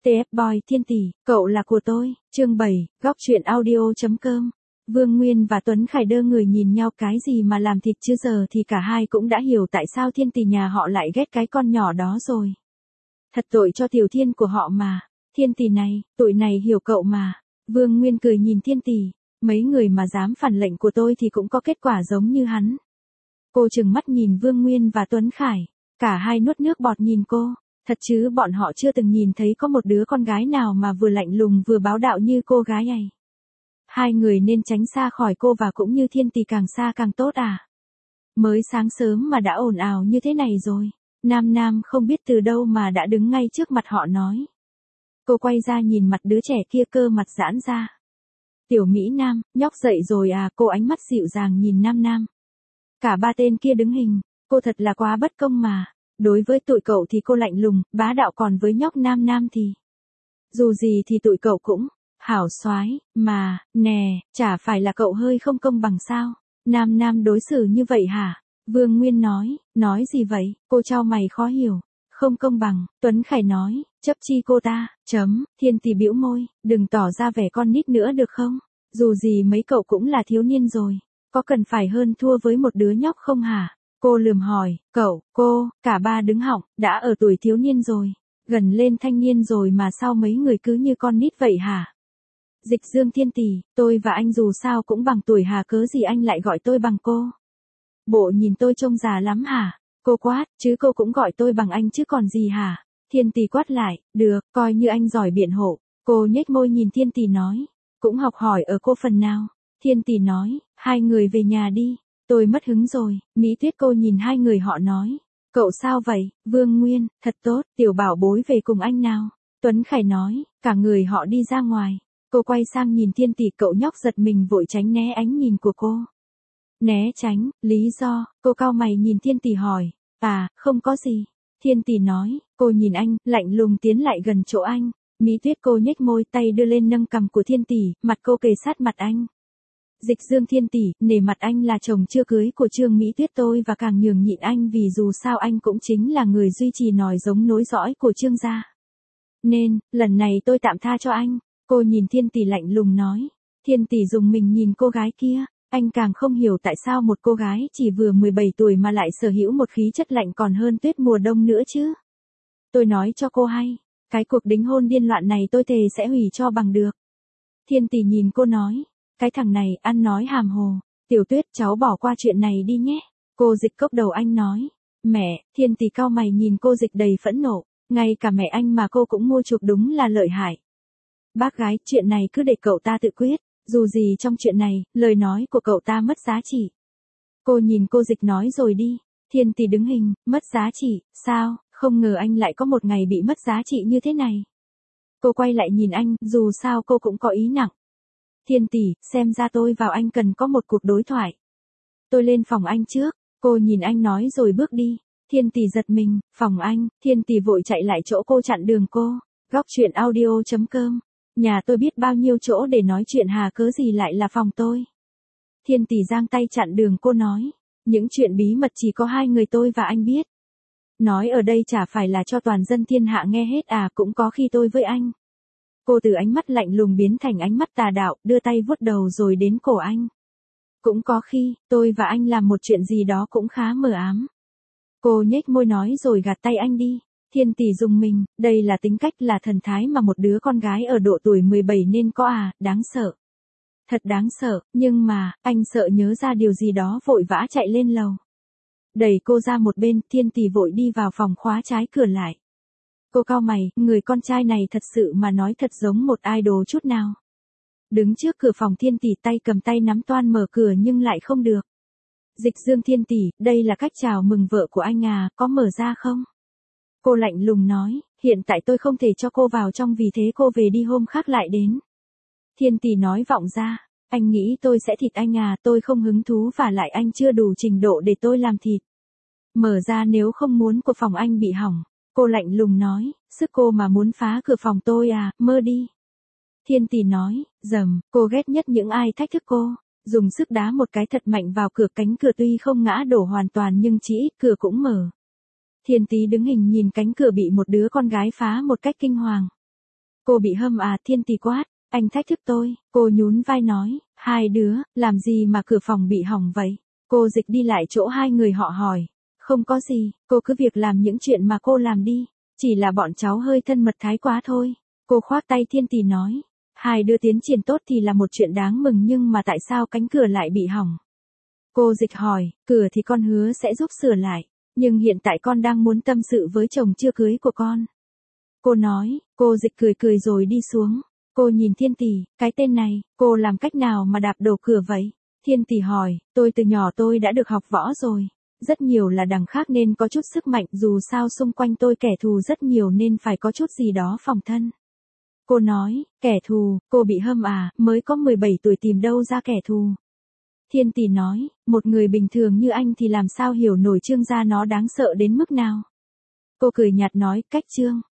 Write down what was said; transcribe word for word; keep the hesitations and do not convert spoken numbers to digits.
tê ép Boy Thiên tỷ, cậu là của tôi, chương bảy, góc truyện audio.com. Vương Nguyên và Tuấn Khải đơ người nhìn nhau, cái gì mà làm thịt chứ, giờ thì cả hai cũng đã hiểu tại sao Thiên tỷ nhà họ lại ghét cái con nhỏ đó rồi. Thật tội cho Tiểu Thiên của họ mà, Thiên tỷ này, tụi này hiểu cậu mà. Vương Nguyên cười nhìn Thiên tỷ, mấy người mà dám phản lệnh của tôi thì cũng có kết quả giống như hắn. Cô trừng mắt nhìn Vương Nguyên và Tuấn Khải, cả hai nuốt nước bọt nhìn cô. Thật chứ bọn họ chưa từng nhìn thấy có một đứa con gái nào mà vừa lạnh lùng vừa bá đạo như cô gái ấy. Hai người nên tránh xa khỏi cô, và cũng như Thiên tỷ càng xa càng tốt à. Mới sáng sớm mà đã ồn ào như thế này rồi. Nam Nam không biết từ đâu mà đã đứng ngay trước mặt họ nói. Cô quay ra nhìn mặt đứa trẻ kia, cơ mặt giãn ra. Tiểu Mỹ Nam, nhóc dậy rồi à? Cô ánh mắt dịu dàng nhìn Nam Nam. Cả ba tên kia đứng hình, cô thật là quá bất công mà. Đối với tụi cậu thì cô lạnh lùng, bá đạo, còn với nhóc Nam Nam thì... Dù gì thì tụi cậu cũng... hảo soái mà, nè, chả phải là cậu hơi không công bằng sao? Nam Nam đối xử như vậy hả? Vương Nguyên nói, nói gì vậy? Cô chau mày khó hiểu. Không công bằng, Tuấn Khải nói, chấp chi cô ta, chấm. Thiên tỷ bĩu môi, đừng tỏ ra vẻ con nít nữa được không? Dù gì mấy cậu cũng là thiếu niên rồi, có cần phải hơn thua với một đứa nhóc không hả? Cô lườm hỏi, cậu, cô, cả ba đứng họng, đã ở tuổi thiếu niên rồi, gần lên thanh niên rồi mà sao mấy người cứ như con nít vậy hả? Dịch Dương Thiên tỷ, tôi và anh dù sao cũng bằng tuổi hà, cớ gì anh lại gọi tôi bằng cô? Bộ nhìn tôi trông già lắm hả? Cô quát, chứ cô cũng gọi tôi bằng anh chứ còn gì hả? Thiên tỷ quát lại, được, coi như anh giỏi biện hộ. Cô nhếch môi nhìn Thiên tỷ nói, cũng học hỏi ở cô phần nào. Thiên tỷ nói, hai người về nhà đi. Tôi mất hứng rồi. Mỹ Tuyết cô nhìn hai người họ nói, cậu sao vậy? Vương Nguyên, thật tốt, tiểu bảo bối về cùng anh nào. Tuấn Khải nói, cả người họ đi ra ngoài. Cô quay sang nhìn Thiên tỷ, cậu nhóc giật mình vội tránh né ánh nhìn của cô. Né tránh, lý do? Cô cau mày nhìn Thiên tỷ hỏi, à, không có gì. Thiên tỷ nói, cô nhìn anh, lạnh lùng tiến lại gần chỗ anh. Mỹ Tuyết cô nhếch môi, tay đưa lên nâng cằm của Thiên tỷ, mặt cô kề sát mặt anh. Dịch Dương Thiên tỷ, nể mặt anh là chồng chưa cưới của Trương Mỹ Tuyết tôi và càng nhường nhịn anh, vì dù sao anh cũng chính là người duy trì nòi giống nối dõi của Trương gia. Nên, lần này tôi tạm tha cho anh. Cô nhìn Thiên tỷ lạnh lùng nói. Thiên tỷ dùng mình nhìn cô gái kia, anh càng không hiểu tại sao một cô gái chỉ vừa mười bảy tuổi mà lại sở hữu một khí chất lạnh còn hơn tuyết mùa đông nữa chứ. Tôi nói cho cô hay, cái cuộc đính hôn điên loạn này tôi thề sẽ hủy cho bằng được. Thiên tỷ nhìn cô nói, cái thằng này ăn nói hàm hồ. Tiểu Tuyết, cháu bỏ qua chuyện này đi nhé. Cô Dịch cốc đầu anh nói. Mẹ, Thiên tỷ cau mày nhìn cô Dịch đầy phẫn nộ. Ngay cả mẹ anh mà cô cũng mua chuộc, đúng là lợi hại. Bác gái, chuyện này cứ để cậu ta tự quyết. Dù gì trong chuyện này, lời nói của cậu ta mất giá trị. Cô nhìn cô Dịch nói rồi đi. Thiên tỷ đứng hình, mất giá trị, sao? Không ngờ anh lại có một ngày bị mất giá trị như thế này. Cô quay lại nhìn anh, dù sao cô cũng có ý nặng. Thiên tỷ, xem ra tôi vào anh cần có một cuộc đối thoại. Tôi lên phòng anh trước. Cô nhìn anh nói rồi bước đi. Thiên tỷ giật mình, phòng anh. Thiên tỷ vội chạy lại chỗ cô, chặn đường cô. Góc truyện audio.com. Nhà tôi biết bao nhiêu chỗ để nói chuyện hà, cớ gì lại là phòng tôi? Thiên tỷ giang tay chặn đường cô nói. Những chuyện bí mật chỉ có hai người tôi và anh biết. Nói ở đây chả phải là cho toàn dân thiên hạ nghe hết à, cũng có khi tôi với anh. Cô từ ánh mắt lạnh lùng biến thành ánh mắt tà đạo, đưa tay vuốt đầu rồi đến cổ anh. Cũng có khi, tôi và anh làm một chuyện gì đó cũng khá mờ ám. Cô nhếch môi nói rồi gạt tay anh đi. Thiên tỷ dùng mình, đây là tính cách, là thần thái mà một đứa con gái ở độ tuổi mười bảy nên có à, đáng sợ. Thật đáng sợ, nhưng mà, anh sợ nhớ ra điều gì đó vội vã chạy lên lầu. Đẩy cô ra một bên, Thiên tỷ vội đi vào phòng khóa trái cửa lại. Cô cau mày, người con trai này thật sự mà nói thật giống một idol chút nào. Đứng trước cửa phòng Thiên tỷ tay cầm tay nắm toan mở cửa nhưng lại không được. Dịch Dương Thiên tỷ, đây là cách chào mừng vợ của anh à, có mở ra không? Cô lạnh lùng nói, hiện tại tôi không thể cho cô vào trong, vì thế cô về đi, hôm khác lại đến. Thiên tỷ nói vọng ra, anh nghĩ tôi sẽ thịt anh à, tôi không hứng thú, và lại anh chưa đủ trình độ để tôi làm thịt. Mở ra nếu không muốn của phòng anh bị hỏng. Cô lạnh lùng nói, sức cô mà muốn phá cửa phòng tôi à, mơ đi. Thiên tỷ nói, dầm, cô ghét nhất những ai thách thức cô. Dùng sức đá một cái thật mạnh vào cửa, cánh cửa tuy không ngã đổ hoàn toàn nhưng chỉ ít cửa cũng mở. Thiên tỷ đứng hình nhìn cánh cửa bị một đứa con gái phá một cách kinh hoàng. Cô bị hâm à, Thiên Tỷ quát, anh thách thức tôi, cô nhún vai nói, hai đứa, làm gì mà cửa phòng bị hỏng vậy? Cô dịch đi lại chỗ hai người họ hỏi, không có gì, cô cứ việc làm những chuyện mà cô làm đi, chỉ là bọn cháu hơi thân mật thái quá thôi. Cô khoác tay Thiên Tỷ nói, hai đứa tiến triển tốt thì là một chuyện đáng mừng nhưng mà tại sao cánh cửa lại bị hỏng? Cô dịch hỏi, cửa thì con hứa sẽ giúp sửa lại, nhưng hiện tại con đang muốn tâm sự với chồng chưa cưới của con. Cô nói, cô dịch cười cười rồi đi xuống. Cô nhìn Thiên Tỷ, cái tên này, cô làm cách nào mà đạp đổ cửa vậy? Thiên Tỷ hỏi, tôi từ nhỏ tôi đã được học võ rồi. Rất nhiều là đằng khác nên có chút sức mạnh, dù sao xung quanh tôi kẻ thù rất nhiều nên phải có chút gì đó phòng thân. Cô nói, kẻ thù, cô bị hâm à, mới có mười bảy tuổi tìm đâu ra kẻ thù. Thiên Tỷ nói, một người bình thường như anh thì làm sao hiểu nổi Trương gia nó đáng sợ đến mức nào. Cô cười nhạt nói, cách Trương.